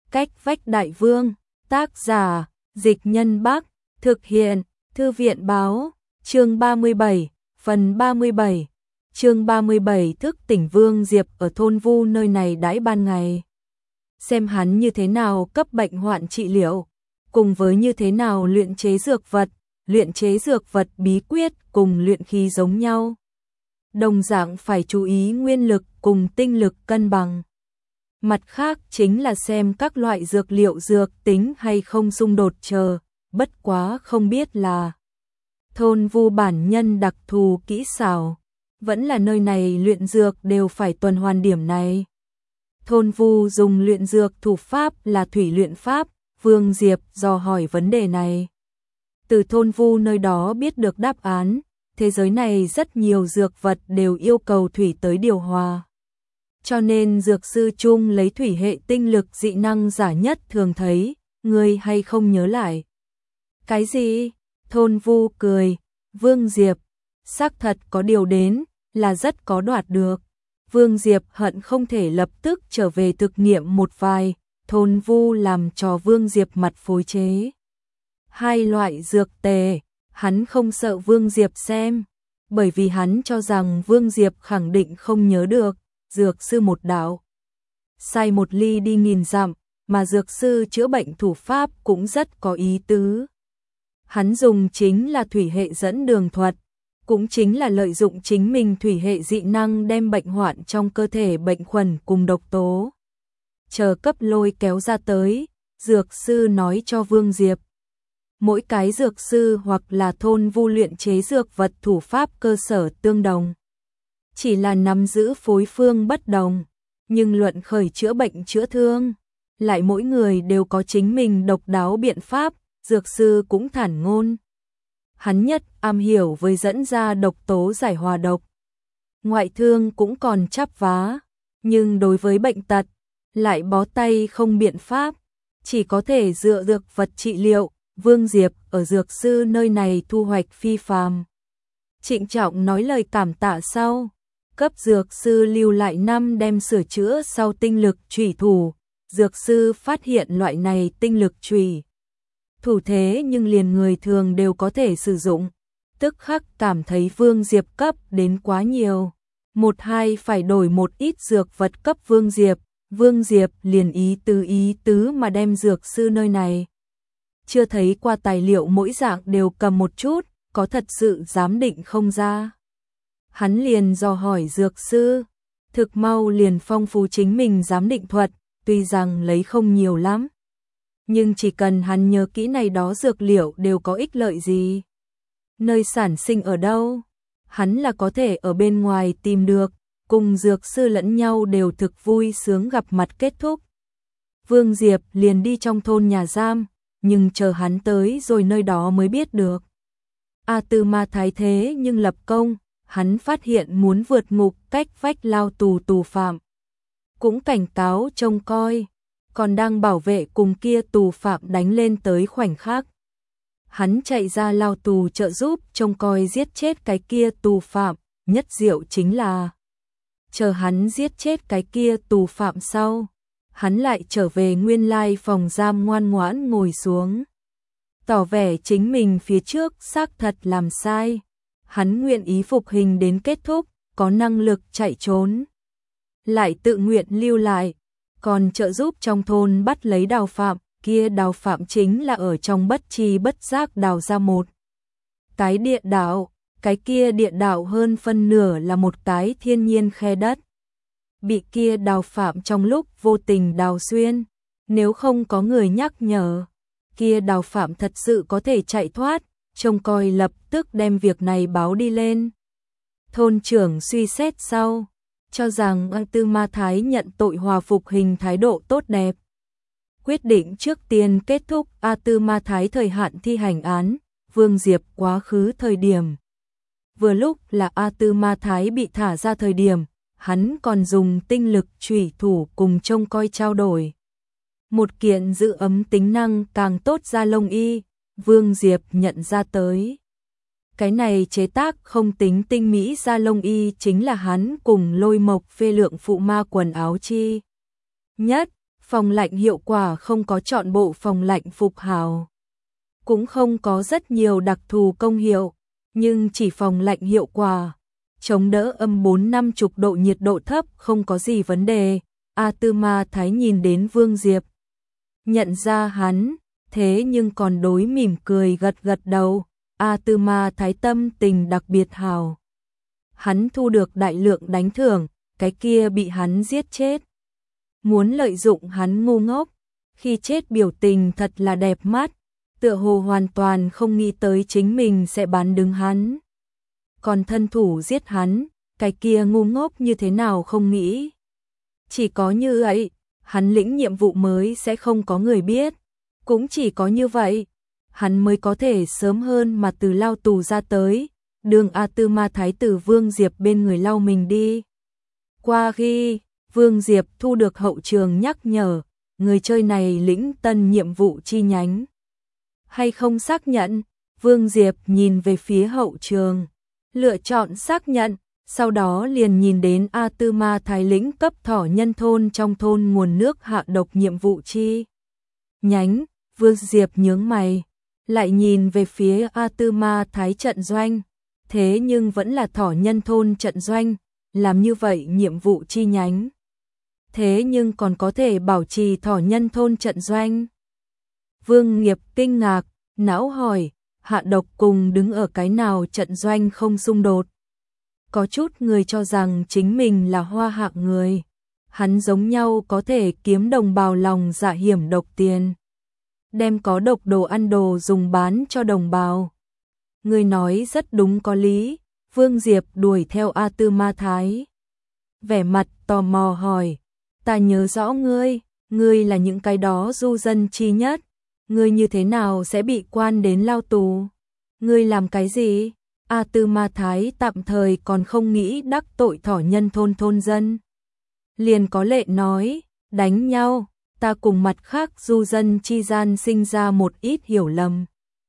Cách vách đại vương, tác giả, Dịch Nhân Bắc, thực hiện, Thư viện báo, chương 37, phần 37. Chương 37 thức tỉnh Vương Diệp ở thôn Vu nơi này đãi ban ngày. Xem hắn như thế nào cấp bệnh hoạn trị liệu, cùng với như thế nào luyện chế dược vật bí quyết cùng luyện khí giống nhau. Đồng dạng phải chú ý nguyên lực cùng tinh lực cân bằng. Mặt khác chính là xem các loại dược liệu dược tính hay không xung đột chờ, bất quá không biết là thôn Vu bản nhân đặc thù kỹ xảo, vẫn là nơi này luyện dược đều phải tuần hoàn điểm này. Thôn Vu dùng luyện dược thủ pháp là thủy luyện pháp, Vương Diệp dò hỏi vấn đề này. Từ thôn Vu nơi đó biết được đáp án, thế giới này rất nhiều dược vật đều yêu cầu thủy tới điều hòa. Cho nên dược sư chung lấy thủy hệ tinh lực dị năng giả nhất thường thấy, người hay không nhớ lại. Cái gì? Thôn Vu cười, Vương Diệp, xác thật có điều đến, là rất có đoạt được. Vương Diệp hận không thể lập tức trở về thực nghiệm một vài, thôn Vu làm cho Vương Diệp mặt phối chế. Hai loại dược tề, hắn không sợ Vương Diệp xem, bởi vì hắn cho rằng Vương Diệp khẳng định không nhớ được, dược sư một đạo. Sai một ly đi nghìn dặm, mà dược sư chữa bệnh thủ pháp cũng rất có ý tứ. Hắn dùng chính là thủy hệ dẫn đường thuật, cũng chính là lợi dụng chính mình thủy hệ dị năng đem bệnh hoạn trong cơ thể bệnh khuẩn cùng độc tố. Chờ cấp lôi kéo ra tới, dược sư nói cho Vương Diệp. Mỗi cái dược sư hoặc là thôn Vu luyện chế dược vật thủ pháp cơ sở tương đồng. Chỉ là nắm giữ phối phương bất đồng, nhưng luận khởi chữa bệnh chữa thương, lại mỗi người đều có chính mình độc đáo biện pháp, dược sư cũng thản ngôn. Hắn nhất am hiểu với dẫn ra độc tố giải hòa độc. Ngoại thương cũng còn chắp vá, nhưng đối với bệnh tật, lại bó tay không biện pháp, chỉ có thể dựa dược vật trị liệu. Vương Diệp ở dược sư nơi này thu hoạch phi phàm. Trịnh trọng nói lời cảm tạ sau, cấp dược sư lưu lại năm đem sửa chữa sau tinh lực chủy thủ. Dược sư phát hiện loại này tinh lực chủy thủ thế nhưng liền người thường đều có thể sử dụng, tức khắc cảm thấy Vương Diệp cấp đến quá nhiều. Một hai phải đổi một ít dược vật cấp Vương Diệp liền ý tứ mà đem dược sư nơi này. Chưa thấy qua tài liệu mỗi dạng đều cầm một chút, có thật sự giám định không ra. Hắn liền dò hỏi dược sư, thực mau liền phong phú chính mình giám định thuật, tuy rằng lấy không nhiều lắm. Nhưng chỉ cần hắn nhớ kỹ này đó dược liệu đều có ích lợi gì. Nơi sản sinh ở đâu, hắn là có thể ở bên ngoài tìm được, cùng dược sư lẫn nhau đều thực vui sướng gặp mặt kết thúc. Vương Diệp liền đi trong thôn nhà giam, nhưng chờ hắn tới rồi nơi đó mới biết được. A Tư Ma Thái thế nhưng lập công, hắn phát hiện muốn vượt ngục cách vách lao tù phạm. Cũng cảnh cáo trông coi, còn đang bảo vệ cùng kia tù phạm đánh lên tới khoảnh khắc. Hắn chạy ra lao tù trợ giúp trông coi giết chết cái kia tù phạm, nhất diệu chính là chờ hắn giết chết cái kia tù phạm sau, hắn lại trở về nguyên lai phòng giam ngoan ngoãn ngồi xuống. Tỏ vẻ chính mình phía trước xác thật làm sai. Hắn nguyện ý phục hình đến kết thúc, có năng lực chạy trốn. Lại tự nguyện lưu lại, còn trợ giúp trong thôn bắt lấy đào phạm, kia đào phạm chính là ở trong bất tri bất giác đào ra một cái địa đạo, cái kia địa đạo hơn phân nửa là một cái thiên nhiên khe đất. Bị kia đào phạm trong lúc vô tình đào xuyên, nếu không có người nhắc nhở, kia đào phạm thật sự có thể chạy thoát, trông coi lập tức đem việc này báo đi lên. Thôn trưởng suy xét sau, cho rằng A Tư Ma Thái nhận tội hòa phục hình thái độ tốt đẹp. Quyết định trước tiên kết thúc A Tư Ma Thái thời hạn thi hành án, Vương Diệp quá khứ thời điểm. Vừa lúc là A Tư Ma Thái bị thả ra thời điểm, hắn còn dùng tinh lực chủy thủ cùng trông coi trao đổi. Một kiện giữ ấm tính năng càng tốt da lông y, Vương Diệp nhận ra tới. Cái này chế tác không tính tinh mỹ da lông y chính là hắn cùng Lôi Mộc phê lượng phụ ma quần áo chi nhất, Phòng lạnh hiệu quả không có trọn bộ phòng lạnh phục hào, cũng không có rất nhiều đặc thù công hiệu, nhưng chỉ phòng lạnh hiệu quả, chống đỡ âm 40-50 độ nhiệt độ thấp không có gì vấn đề. A Tư Ma Thái nhìn đến Vương Diệp, nhận ra hắn, thế nhưng còn đối mỉm cười gật gật đầu. A Tư Ma Thái tâm tình đặc biệt hào. Hắn thu được đại lượng đánh thưởng, cái kia bị hắn giết chết. Muốn lợi dụng hắn ngu ngốc, khi chết biểu tình thật là đẹp mắt, tựa hồ hoàn toàn không nghĩ tới chính mình sẽ bán đứng hắn. Còn thân thủ giết hắn, cái kia ngu ngốc như thế nào không nghĩ. Chỉ có như vậy, hắn lĩnh nhiệm vụ mới sẽ không có người biết. Cũng chỉ có như vậy, hắn mới có thể sớm hơn mà từ lao tù ra tới, đường A Tư Ma Thái tử Vương Diệp bên người lau mình đi. Qua khi Vương Diệp thu được hậu trường nhắc nhở, người chơi này lĩnh tân nhiệm vụ chi nhánh. Hay không xác nhận, Vương Diệp nhìn về phía hậu trường, lựa chọn xác nhận, sau đó liền nhìn đến A Tư Ma Thái lĩnh cấp thỏ nhân thôn trong thôn nguồn nước hạ độc nhiệm vụ chi nhánh. Vương Diệp nhướng mày, lại nhìn về phía A Tư Ma Thái trận doanh, thế nhưng vẫn là thỏ nhân thôn trận doanh, làm như vậy nhiệm vụ chi nhánh. Thế nhưng còn có thể bảo trì thỏ nhân thôn trận doanh. Vương Nghiệp kinh ngạc, não hỏi, hạ độc cùng đứng ở cái nào trận doanh không xung đột. Có chút người cho rằng chính mình là hoa hạng người, hắn giống nhau có thể kiếm đồng bào lòng dạ hiểm độc tiền, đem có độc đồ ăn đồ dùng bán cho đồng bào. Người nói rất đúng có lý. Vương Diệp đuổi theo A Tư Ma Thái, vẻ mặt tò mò hỏi, ta nhớ rõ ngươi là những cái đó du dân chi nhất, ngươi như thế nào sẽ bị quan đến lao tù? Ngươi làm cái gì? A Tư Ma Thái tạm thời còn không nghĩ đắc tội thỏ nhân thôn thôn dân. Liền có lệ nói, đánh nhau, ta cùng mặt khác du dân chi gian sinh ra một ít hiểu lầm.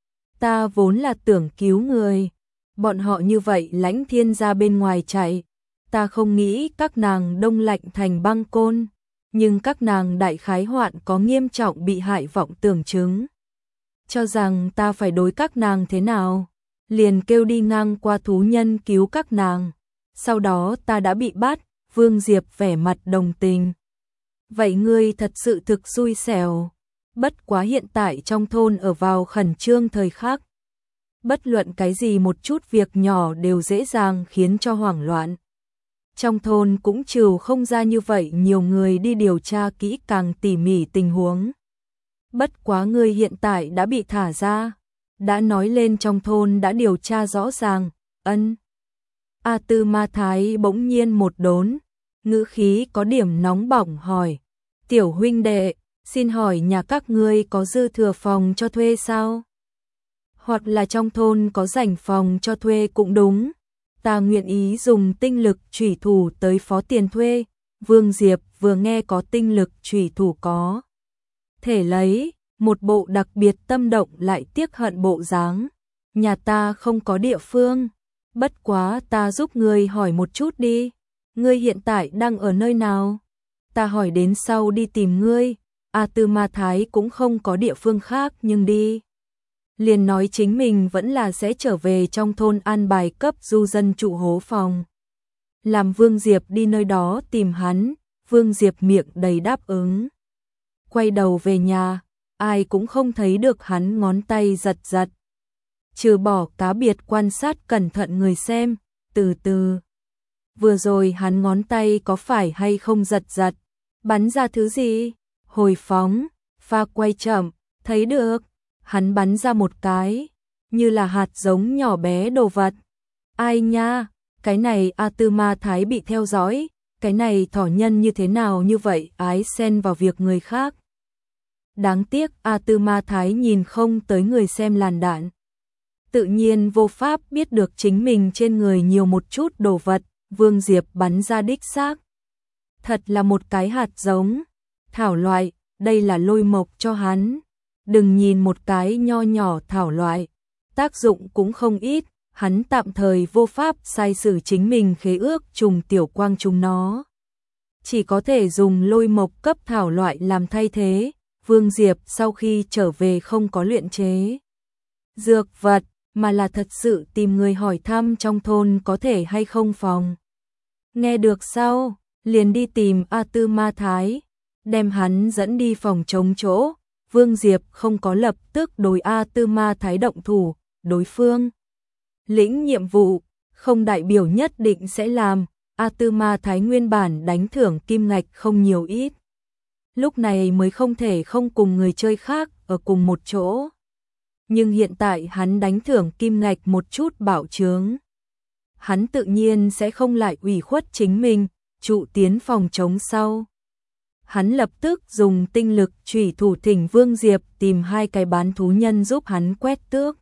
Ta vốn là tưởng cứu người, bọn họ như vậy lãnh thiên ra bên ngoài chạy, ta không nghĩ các nàng đông lạnh thành băng côn, nhưng các nàng đại khái hoạn có nghiêm trọng bị hại vọng tưởng chứng. Cho rằng ta phải đối các nàng thế nào, liền kêu đi ngang qua thú nhân cứu các nàng, sau đó ta đã bị bắt. Vương Diệp vẻ mặt đồng tình. Vậy ngươi thật sự thực xui xẻo, bất quá hiện tại trong thôn ở vào khẩn trương thời khắc. Bất luận cái gì một chút việc nhỏ đều dễ dàng khiến cho hoảng loạn. Trong thôn cũng trừ không ra như vậy nhiều người đi điều tra kỹ càng tỉ mỉ tình huống. Bất quá ngươi hiện tại đã bị thả ra, đã nói lên trong thôn đã điều tra rõ ràng. Ân. A Tư Ma Thái bỗng nhiên một đốn, ngữ khí có điểm nóng bỏng hỏi, tiểu huynh đệ, xin hỏi nhà các ngươi có dư thừa phòng cho thuê sao? Hoặc là trong thôn có rảnh phòng cho thuê cũng đúng, ta nguyện ý dùng tinh lực chủy thủ tới phó tiền thuê. Vương Diệp vừa nghe có tinh lực chủy thủ có thể lấy, một bộ đặc biệt tâm động lại tiếc hận bộ dáng. Nhà ta không có địa phương, bất quá ta giúp ngươi hỏi một chút đi, ngươi hiện tại đang ở nơi nào? Ta hỏi đến sau đi tìm ngươi. A Tư Ma Thái cũng không có địa phương khác nhưng đi. Liền nói chính mình vẫn là sẽ trở về trong thôn an bài cấp du dân trụ hố phòng. Làm Vương Diệp đi nơi đó tìm hắn, Vương Diệp miệng đầy đáp ứng. Quay đầu về nhà, ai cũng không thấy được hắn ngón tay giật giật. Trừ bỏ cá biệt quan sát cẩn thận người xem, từ từ. Vừa rồi hắn ngón tay có phải hay không giật giật, bắn ra thứ gì? Hồi phóng, pha quay chậm, thấy được. Hắn bắn ra một cái, như là hạt giống nhỏ bé đồ vật. Ai nha, cái này A Tư Ma Thái bị theo dõi, cái này thỏ nhân như thế nào như vậy ái xen vào việc người khác. Đáng tiếc A Tư Ma Thái nhìn không tới người xem làn đạn. Tự nhiên vô pháp biết được chính mình trên người nhiều một chút đồ vật. Vương Diệp bắn ra đích xác. Thật là một cái hạt giống. Thảo loại, đây là lôi mộc cho hắn. Đừng nhìn một cái nho nhỏ thảo loại, tác dụng cũng không ít, hắn tạm thời vô pháp sai sử chính mình khế ước trùng tiểu quang chúng nó. chỉ có thể dùng lôi mộc cấp thảo loại làm thay thế. Vương Diệp sau khi trở về không có luyện chế dược vật, mà là thật sự tìm người hỏi thăm trong thôn có thể hay không phòng. Nghe được sau, liền đi tìm A Tư Ma Thái, đem hắn dẫn đi phòng chống chỗ. Vương Diệp không có lập tức đối A Tư Ma Thái động thủ, đối phương lĩnh nhiệm vụ, không đại biểu nhất định sẽ làm. A Tư Ma Thái nguyên bản đánh thưởng kim ngạch không nhiều ít, lúc này mới không thể không cùng người chơi khác ở cùng một chỗ. Nhưng hiện tại hắn đánh thưởng kim ngạch một chút bảo chướng, hắn tự nhiên sẽ không lại ủy khuất chính mình. Trụ tiến phòng chống sau, hắn lập tức dùng tinh lực chủy thủ thỉnh Vương Diệp tìm 2 cái bán thú nhân giúp hắn quét tước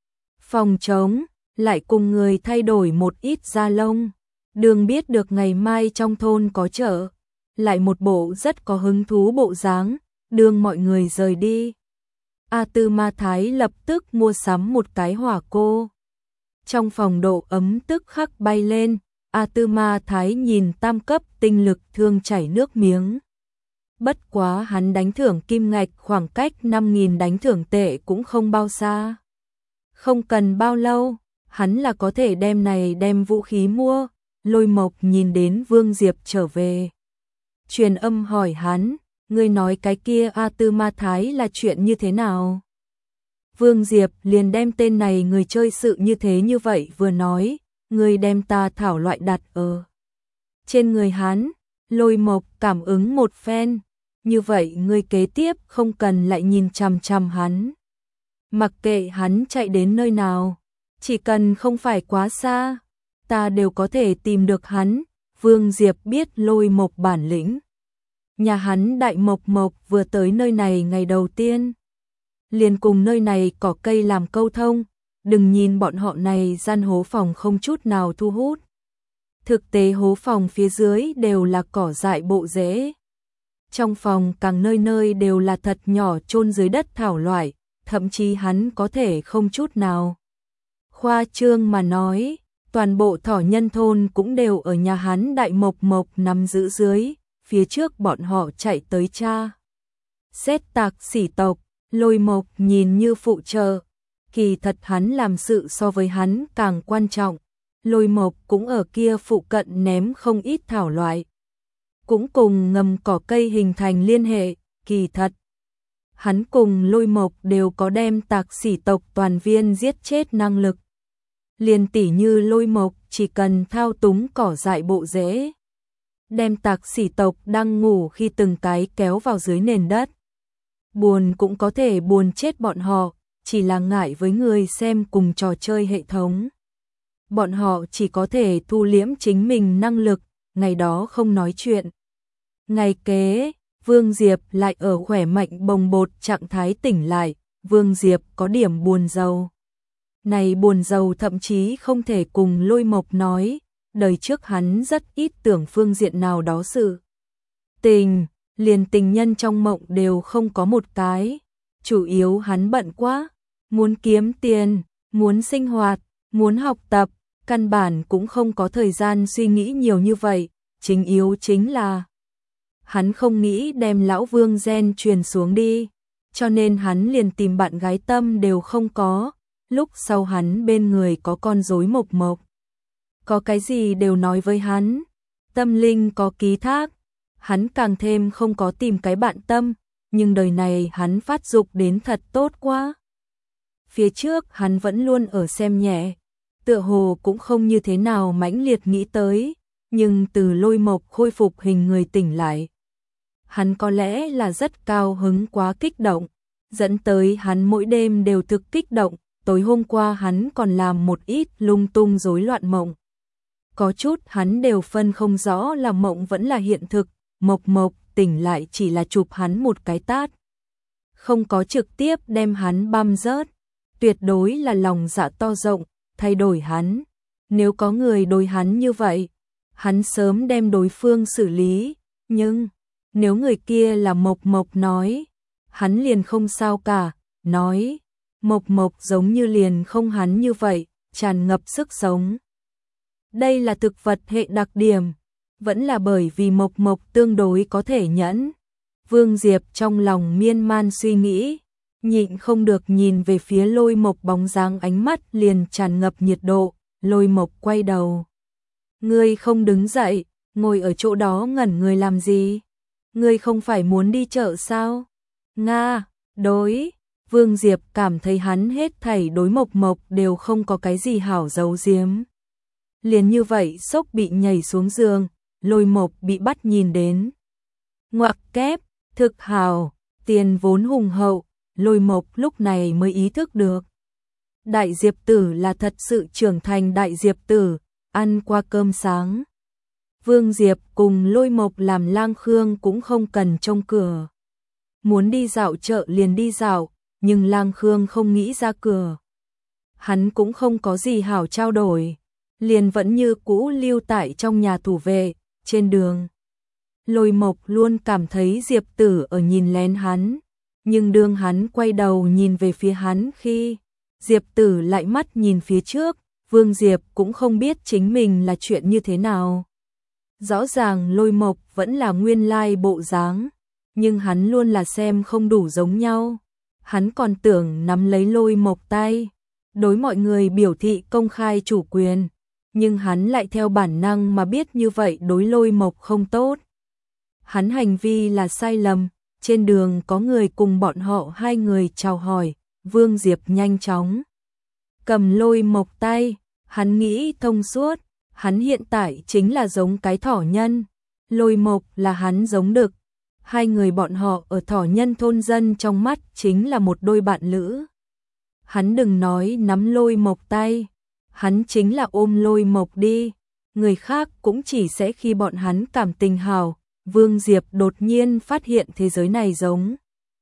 phòng chống, lại cùng người thay đổi một ít da lông. Đường biết được ngày mai trong thôn có chợ, lại một bộ rất có hứng thú bộ dáng. Đường mọi người rời đi, A Tư Ma Thái lập tức mua sắm một cái hỏa cô. Trong phòng độ ấm tức khắc bay lên, A Tư Ma Thái nhìn tam cấp tinh lực thương chảy nước miếng. Bất quá hắn đánh thưởng kim ngạch khoảng cách 5.000 đánh thưởng tệ cũng không bao xa. Không cần bao lâu, hắn là có thể đem vũ khí mua. Lôi Mộc nhìn đến Vương Diệp trở về, truyền âm hỏi hắn, ngươi nói cái kia A Tư Ma Thái là chuyện như thế nào? Vương Diệp liền đem tên này người chơi sự như thế như vậy vừa nói, ngươi đem ta thảo loại đặt ở trên người hắn. Lôi Mộc cảm ứng một phen, như vậy ngươi kế tiếp không cần lại nhìn chằm chằm hắn. Mặc kệ hắn chạy đến nơi nào, chỉ cần không phải quá xa, ta đều có thể tìm được hắn. Vương Diệp biết Lôi Mộc bản lĩnh. Nhà hắn Đại Mộc Mộc vừa tới nơi này ngày đầu tiên, liền cùng nơi này cỏ cây làm câu thông. Đừng nhìn bọn họ này gian hố phòng không chút nào thu hút, thực tế hố phòng phía dưới đều là cỏ dại bộ rễ. Trong phòng càng nơi nơi đều là thật nhỏ chôn dưới đất thảo loại, thậm chí hắn có thể không chút nào khoa trương mà nói, toàn bộ thỏ nhân thôn cũng đều ở nhà hắn Đại Mộc Mộc nắm giữ dưới. Phía trước bọn họ chạy tới cha xét tạc sỉ tộc. Lôi Mộc nhìn như phụ trợ, kỳ thật hắn làm sự so với hắn càng quan trọng. Lôi Mộc cũng ở kia phụ cận ném không ít thảo loại, cũng cùng ngầm cỏ cây hình thành liên hệ. Kỳ thật hắn cùng Lôi Mộc đều có đem tạc sỉ tộc toàn viên giết chết năng lực. Liền tỉ như Lôi Mộc chỉ cần thao túng cỏ dại bộ rễ, đem tạc sỉ tộc đang ngủ khi từng cái kéo vào dưới nền đất. Buồn cũng có thể buồn chết bọn họ, chỉ là ngại với người xem cùng trò chơi hệ thống. Bọn họ chỉ có thể thu liễm chính mình năng lực, ngày đó không nói chuyện. Ngày kế, Vương Diệp lại ở khỏe mạnh bồng bột trạng thái tỉnh lại. Vương Diệp có điểm buồn rầu. Này buồn rầu thậm chí không thể cùng Lôi Mộc nói, đời trước hắn rất ít tưởng phương diện nào đó sự tình, liền tình nhân trong mộng đều không có một cái. Chủ yếu hắn bận quá, muốn kiếm tiền, muốn sinh hoạt, muốn học tập, căn bản cũng không có thời gian suy nghĩ nhiều như vậy. Chính yếu chính là hắn không nghĩ đem lão Vương gen truyền xuống đi, cho nên hắn liền tìm bạn gái tâm đều không có. Lúc sau hắn bên người có con rối Mộc Mộc, có cái gì đều nói với hắn, tâm linh có ký thác. Hắn càng thêm không có tìm cái bạn tâm, nhưng đời này hắn phát dục đến thật tốt quá. Phía trước hắn vẫn luôn ở xem nhẹ, tựa hồ cũng không như thế nào mãnh liệt nghĩ tới, nhưng từ Lôi Mộc khôi phục hình người tỉnh lại, hắn có lẽ là rất cao hứng quá kích động, dẫn tới hắn mỗi đêm đều thực kích động. Tối hôm qua hắn còn làm một ít lung tung rối loạn mộng, có chút hắn đều phân không rõ là mộng vẫn là hiện thực. Mộc Mộc tỉnh lại chỉ là chụp hắn một cái tát, không có trực tiếp đem hắn băm rớt, tuyệt đối là lòng dạ to rộng, thay đổi hắn. Nếu có người đối hắn như vậy, hắn sớm đem đối phương xử lý, nhưng nếu người kia là Mộc Mộc nói, hắn liền không sao cả, nói Mộc Mộc giống như liền không hắn như vậy, tràn ngập sức sống. Đây là thực vật hệ đặc điểm. vẫn là bởi vì Mộc Mộc tương đối có thể nhẫn. Vương Diệp trong lòng miên man suy nghĩ, nhịn không được nhìn về phía Lôi Mộc bóng dáng, ánh mắt liền tràn ngập nhiệt độ. Lôi Mộc quay đầu. Ngươi không đứng dậy, ngồi ở chỗ đó ngẩn người làm gì? Ngươi không phải muốn đi chợ sao? Nga, đối. Vương Diệp cảm thấy hắn hết thảy đối Mộc Mộc đều không có cái gì hảo giấu giếm. Liền như vậy sốc bị nhảy xuống giường, Lôi Mộc bị bắt nhìn đến. Ngoặc kép, thực hào, tiền vốn hùng hậu, Lôi Mộc lúc này mới ý thức được. Đại Diệp Tử là thật sự trưởng thành Đại Diệp Tử, ăn qua cơm sáng. Vương Diệp cùng Lôi Mộc làm lang khương cũng không cần trông cửa. Muốn đi dạo chợ liền đi dạo, nhưng lang khương không nghĩ ra cửa. Hắn cũng không có gì hảo trao đổi, liền vẫn như cũ lưu tại trong nhà thủ vệ, trên đường. Lôi Mộc luôn cảm thấy Diệp Tử ở nhìn lén hắn, nhưng đương hắn quay đầu nhìn về phía hắn khi Diệp Tử lại mắt nhìn phía trước, Vương Diệp cũng không biết chính mình là chuyện như thế nào. Rõ ràng Lôi Mộc vẫn là nguyên lai bộ dáng, nhưng hắn luôn là xem không đủ giống nhau. Hắn còn tưởng nắm lấy Lôi Mộc tay, đối mọi người biểu thị công khai chủ quyền, nhưng hắn lại theo bản năng mà biết như vậy đối Lôi Mộc không tốt. Hắn hành vi là sai lầm, trên đường có người cùng bọn họ hai người chào hỏi, Vương Diệp nhanh chóng cầm Lôi Mộc tay, hắn nghĩ thông suốt, hắn hiện tại chính là giống cái thỏ nhân, Lôi Mộc là hắn giống đực. Hai người bọn họ ở thỏ nhân thôn dân trong mắt chính là một đôi bạn lữ. Hắn đừng nói nắm Lôi Mộc tay, hắn chính là ôm Lôi Mộc đi, người khác cũng chỉ sẽ khi bọn hắn cảm tình hào. Vương Diệp đột nhiên phát hiện thế giới này giống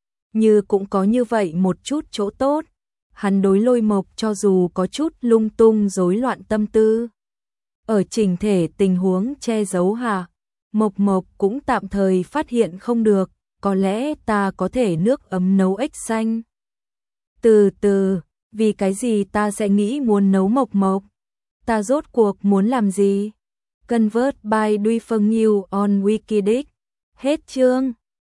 như cũng có như vậy một chút chỗ tốt. Hắn đối Lôi Mộc cho dù có chút lung tung rối loạn tâm tư, ở chỉnh thể tình huống che giấu hạ, Mộc Mộc cũng tạm thời phát hiện không được, có lẽ ta có thể nước ấm nấu ếch xanh. Từ từ, vì cái gì ta sẽ nghĩ muốn nấu Mộc Mộc? Ta rốt cuộc muốn làm gì? Convert by Duy Phương Nhiêu on Wikidic. Hết chương.